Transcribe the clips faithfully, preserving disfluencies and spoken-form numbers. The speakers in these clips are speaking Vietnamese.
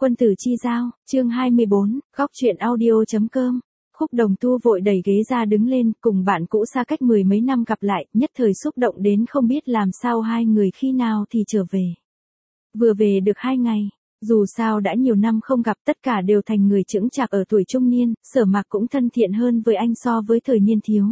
Quân tử chi giao, chương hai mươi bốn, góc truyện audio.com. Khúc Đồng Tu vội đẩy ghế ra đứng lên, cùng bạn cũ xa cách mười mấy năm gặp lại, nhất thời xúc động đến không biết làm sao hai người khi nào thì trở về. Vừa về được hai ngày, dù sao đã nhiều năm không gặp, tất cả đều thành người chững chạc ở tuổi trung niên, Sở Mạc cũng thân thiện hơn với anh so với thời niên thiếu.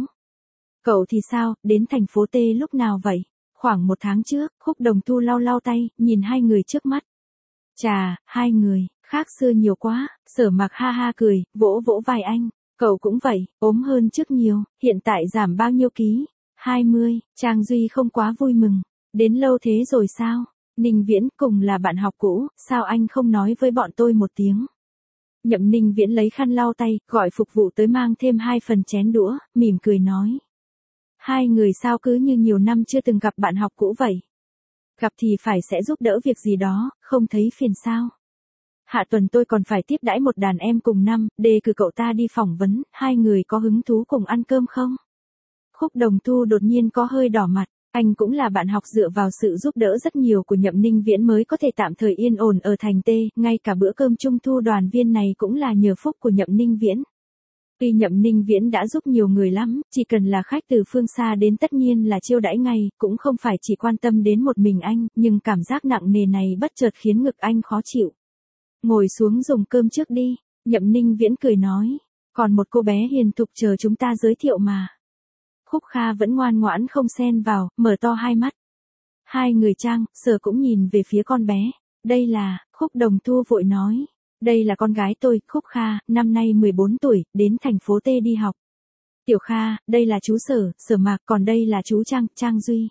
Cậu thì sao, đến thành phố T lúc nào vậy? Khoảng một tháng trước, Khúc Đồng Tu lau lau tay, nhìn hai người trước mắt. Chà, hai người, khác xưa nhiều quá, Sở Mạc ha ha cười, vỗ vỗ vai anh. Cậu cũng vậy, ốm hơn trước nhiều, hiện tại giảm bao nhiêu ký? hai mươi, Trang Duy không quá vui mừng. Đến lâu thế rồi sao? Ninh Viễn cùng là bạn học cũ, sao anh không nói với bọn tôi một tiếng? Nhậm Ninh Viễn lấy khăn lau tay, gọi phục vụ tới mang thêm hai phần chén đũa, mỉm cười nói. Hai người sao cứ như nhiều năm chưa từng gặp bạn học cũ vậy? Gặp thì phải sẽ giúp đỡ việc gì đó, không thấy phiền sao? Hạ tuần tôi còn phải tiếp đãi một đàn em cùng năm, đề cử cậu ta đi phỏng vấn, hai người có hứng thú cùng ăn cơm không? Khúc Đồng Tu đột nhiên có hơi đỏ mặt, anh cũng là bạn học dựa vào sự giúp đỡ rất nhiều của Nhậm Ninh Viễn mới có thể tạm thời yên ổn ở thành T, ngay cả bữa cơm trung thu đoàn viên này cũng là nhờ phúc của Nhậm Ninh Viễn. Tuy Nhậm Ninh Viễn đã giúp nhiều người lắm, chỉ cần là khách từ phương xa đến tất nhiên là chiêu đãi ngay, cũng không phải chỉ quan tâm đến một mình anh, nhưng cảm giác nặng nề này bất chợt khiến ngực anh khó chịu. Ngồi xuống dùng cơm trước đi, Nhậm Ninh Viễn cười nói, còn một cô bé hiền thục chờ chúng ta giới thiệu mà. Khúc Kha vẫn ngoan ngoãn không xen vào, mở to hai mắt. Hai người Trang, Sở cũng nhìn về phía con bé, đây là, Khúc Đồng Tu vội nói. Đây là con gái tôi, Khúc Kha, năm nay mười bốn tuổi, đến thành phố T đi học. Tiểu Kha, đây là chú Sở, Sở Mạc, còn đây là chú Trang, Trang Duy.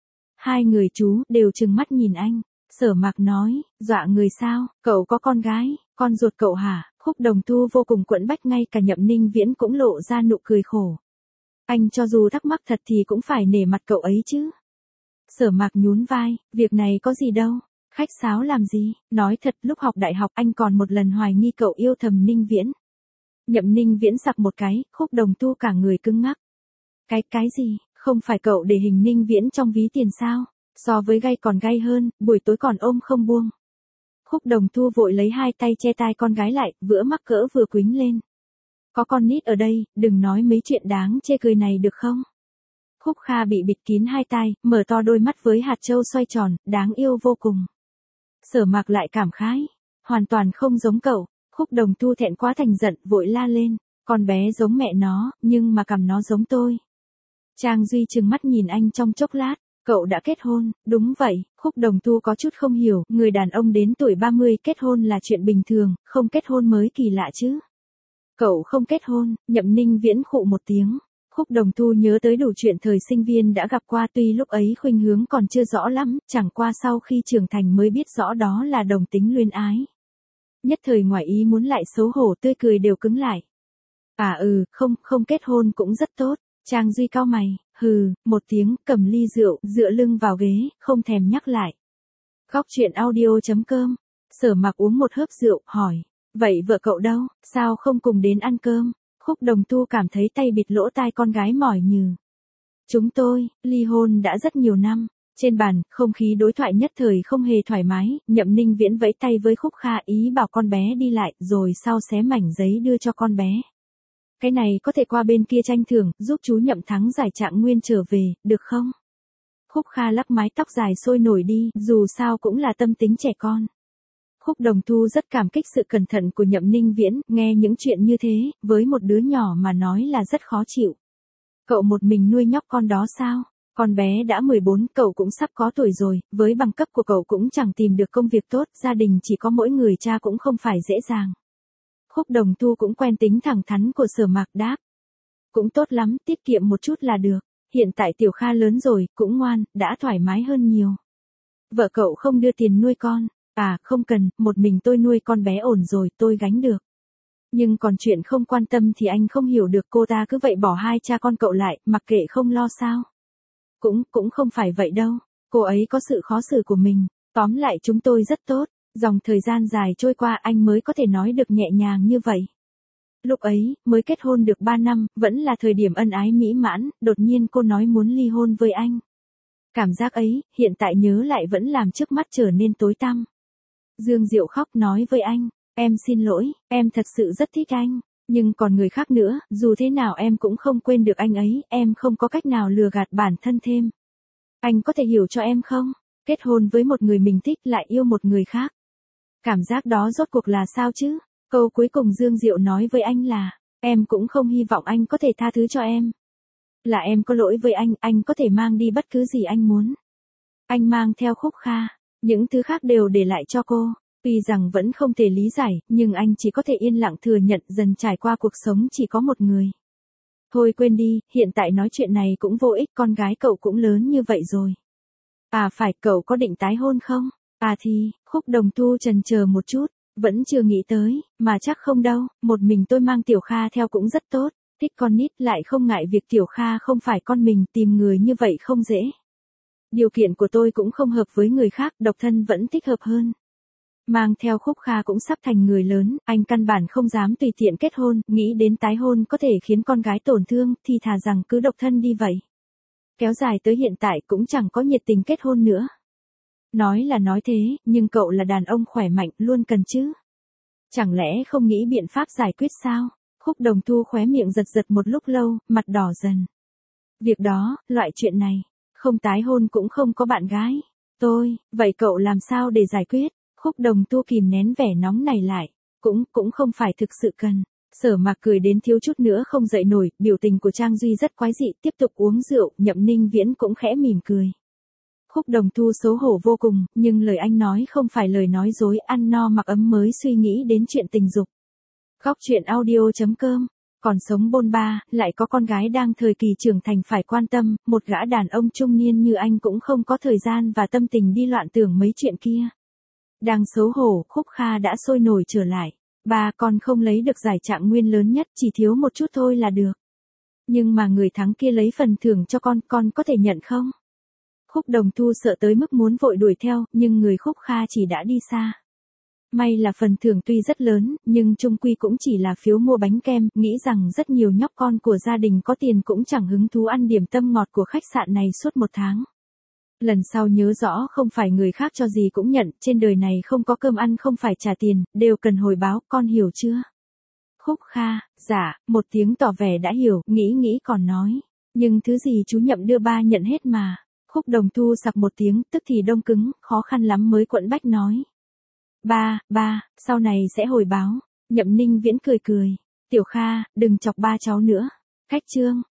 Hai người chú đều trừng mắt nhìn anh. Sở Mạc nói, dọa người sao, cậu có con gái, con ruột cậu hả? Khúc Đồng Tu vô cùng quẫn bách, ngay cả Nhậm Ninh Viễn cũng lộ ra nụ cười khổ. Anh cho dù thắc mắc thật thì cũng phải nể mặt cậu ấy chứ. Sở Mạc nhún vai, việc này có gì đâu. Khách sáo làm gì, nói thật lúc học đại học anh còn một lần hoài nghi cậu yêu thầm Ninh Viễn. Nhậm Ninh Viễn sặc một cái, Khúc Đồng Tu cả người cứng ngắc. Cái, cái gì, không phải cậu để hình Ninh Viễn trong ví tiền sao? So với gay còn gay hơn, buổi tối còn ôm không buông. Khúc Đồng Tu vội lấy hai tay che tai con gái lại, vữa mắc cỡ vừa quính lên. Có con nít ở đây, đừng nói mấy chuyện đáng chê cười này được không? Khúc Kha bị bịt kín hai tai, mở to đôi mắt với hạt châu xoay tròn, đáng yêu vô cùng. Sở Mạc lại cảm khái, hoàn toàn không giống cậu. Khúc Đồng Tu thẹn quá thành giận, vội la lên, con bé giống mẹ nó, nhưng mà cằm nó giống tôi. Trang Duy trừng mắt nhìn anh trong chốc lát, cậu đã kết hôn, đúng vậy. Khúc Đồng Tu có chút không hiểu, người đàn ông đến tuổi ba mươi kết hôn là chuyện bình thường, không kết hôn mới kỳ lạ chứ. Cậu không kết hôn, Nhậm Ninh Viễn khụ một tiếng. Khúc Đồng Tu nhớ tới đủ chuyện thời sinh viên đã gặp qua, tuy lúc ấy khuynh hướng còn chưa rõ lắm, chẳng qua sau khi trưởng thành mới biết rõ đó là đồng tính luyến ái. Nhất thời ngoài ý muốn lại xấu hổ, tươi cười đều cứng lại. À ừ, không, không kết hôn cũng rất tốt. Trang Duy cau mày, hừ, một tiếng, cầm ly rượu, dựa lưng vào ghế, không thèm nhắc lại. Góc truyện audio.com. Sở Mạc uống một hớp rượu, hỏi, vậy vợ cậu đâu, sao không cùng đến ăn cơm? Khúc Đồng Tu cảm thấy tay bịt lỗ tai con gái mỏi nhừ. Chúng tôi, ly hôn đã rất nhiều năm. Trên bàn, không khí đối thoại nhất thời không hề thoải mái, Nhậm Ninh Viễn vẫy tay với Khúc Kha ý bảo con bé đi lại, rồi sau xé mảnh giấy đưa cho con bé. Cái này có thể qua bên kia tranh thưởng, giúp chú Nhậm thắng giải trạng nguyên trở về, được không? Khúc Kha lắc mái tóc dài sôi nổi đi, dù sao cũng là tâm tính trẻ con. Khúc Đồng Tu rất cảm kích sự cẩn thận của Nhậm Ninh Viễn, nghe những chuyện như thế, với một đứa nhỏ mà nói là rất khó chịu. Cậu một mình nuôi nhóc con đó sao? Con bé đã mười bốn, cậu cũng sắp có tuổi rồi, với bằng cấp của cậu cũng chẳng tìm được công việc tốt, gia đình chỉ có mỗi người cha cũng không phải dễ dàng. Khúc Đồng Tu cũng quen tính thẳng thắn của Sở Mạc, đáp. Cũng tốt lắm, tiết kiệm một chút là được, hiện tại Tiểu Kha lớn rồi, cũng ngoan, đã thoải mái hơn nhiều. Vợ cậu không đưa tiền nuôi con. À, không cần, một mình tôi nuôi con bé ổn rồi, tôi gánh được. Nhưng còn chuyện không quan tâm thì anh không hiểu được, cô ta cứ vậy bỏ hai cha con cậu lại, mặc kệ không lo sao. Cũng, cũng không phải vậy đâu, cô ấy có sự khó xử của mình, tóm lại chúng tôi rất tốt, dòng thời gian dài trôi qua anh mới có thể nói được nhẹ nhàng như vậy. Lúc ấy, mới kết hôn được ba năm, vẫn là thời điểm ân ái mỹ mãn, đột nhiên cô nói muốn ly hôn với anh. Cảm giác ấy, hiện tại nhớ lại vẫn làm trước mắt trở nên tối tăm. Dương Diệu khóc nói với anh, em xin lỗi, em thật sự rất thích anh. Nhưng còn người khác nữa, dù thế nào em cũng không quên được anh ấy, em không có cách nào lừa gạt bản thân thêm. Anh có thể hiểu cho em không? Kết hôn với một người mình thích lại yêu một người khác. Cảm giác đó rốt cuộc là sao chứ? Câu cuối cùng Dương Diệu nói với anh là, em cũng không hy vọng anh có thể tha thứ cho em. Là em có lỗi với anh, anh có thể mang đi bất cứ gì anh muốn. Anh mang theo Khúc Kha, những thứ khác đều để lại cho cô. Tuy rằng vẫn không thể lý giải, nhưng anh chỉ có thể yên lặng thừa nhận dần trải qua cuộc sống chỉ có một người. Thôi quên đi, hiện tại nói chuyện này cũng vô ích, con gái cậu cũng lớn như vậy rồi. À phải, cậu có định tái hôn không? À thì, Khúc Đồng Tu chần chờ một chút, vẫn chưa nghĩ tới, mà chắc không đâu, một mình tôi mang Tiểu Kha theo cũng rất tốt, thích con nít lại không ngại việc Tiểu Kha không phải con mình, tìm người như vậy không dễ. Điều kiện của tôi cũng không hợp với người khác, độc thân vẫn thích hợp hơn. Mang theo Khúc Kha cũng sắp thành người lớn, anh căn bản không dám tùy tiện kết hôn, nghĩ đến tái hôn có thể khiến con gái tổn thương, thì thà rằng cứ độc thân đi vậy. Kéo dài tới hiện tại cũng chẳng có nhiệt tình kết hôn nữa. Nói là nói thế, nhưng cậu là đàn ông khỏe mạnh, luôn cần chứ. Chẳng lẽ không nghĩ biện pháp giải quyết sao? Khúc Đồng Tu khóe miệng giật giật một lúc lâu, mặt đỏ dần. Việc đó, loại chuyện này, không tái hôn cũng không có bạn gái. Tôi, vậy cậu làm sao để giải quyết? Khúc Đồng Tu kìm nén vẻ nóng này lại. Cũng, cũng không phải thực sự cần. Sở Mạc cười đến thiếu chút nữa không dậy nổi, biểu tình của Trang Duy rất quái dị, tiếp tục uống rượu, Nhậm Ninh Viễn cũng khẽ mỉm cười. Khúc Đồng Tu xấu hổ vô cùng, nhưng lời anh nói không phải lời nói dối, ăn no mặc ấm mới suy nghĩ đến chuyện tình dục. Góc truyện audio chấm com, còn sống bôn ba, lại có con gái đang thời kỳ trưởng thành phải quan tâm, một gã đàn ông trung niên như anh cũng không có thời gian và tâm tình đi loạn tưởng mấy chuyện kia. Đang xấu hổ, Khúc Kha đã sôi nổi trở lại. Ba, con không lấy được giải trạng nguyên lớn nhất, chỉ thiếu một chút thôi là được. Nhưng mà người thắng kia lấy phần thưởng cho con, con có thể nhận không? Khúc Đồng Tu sợ tới mức muốn vội đuổi theo, nhưng người Khúc Kha chỉ đã đi xa. May là phần thưởng tuy rất lớn, nhưng chung quy cũng chỉ là phiếu mua bánh kem, nghĩ rằng rất nhiều nhóc con của gia đình có tiền cũng chẳng hứng thú ăn điểm tâm ngọt của khách sạn này suốt một tháng. Lần sau nhớ rõ không phải người khác cho gì cũng nhận, trên đời này không có cơm ăn không phải trả tiền, đều cần hồi báo, con hiểu chưa? Khúc Kha, dạ, một tiếng tỏ vẻ đã hiểu, nghĩ nghĩ còn nói. Nhưng thứ gì chú Nhậm đưa ba nhận hết mà. Khúc Đồng Tu sặc một tiếng, tức thì đông cứng, khó khăn lắm mới quẫn bách nói. Ba, ba, sau này sẽ hồi báo. Nhậm Ninh Viễn cười cười. Tiểu Kha, đừng chọc ba cháu nữa. Cách chương.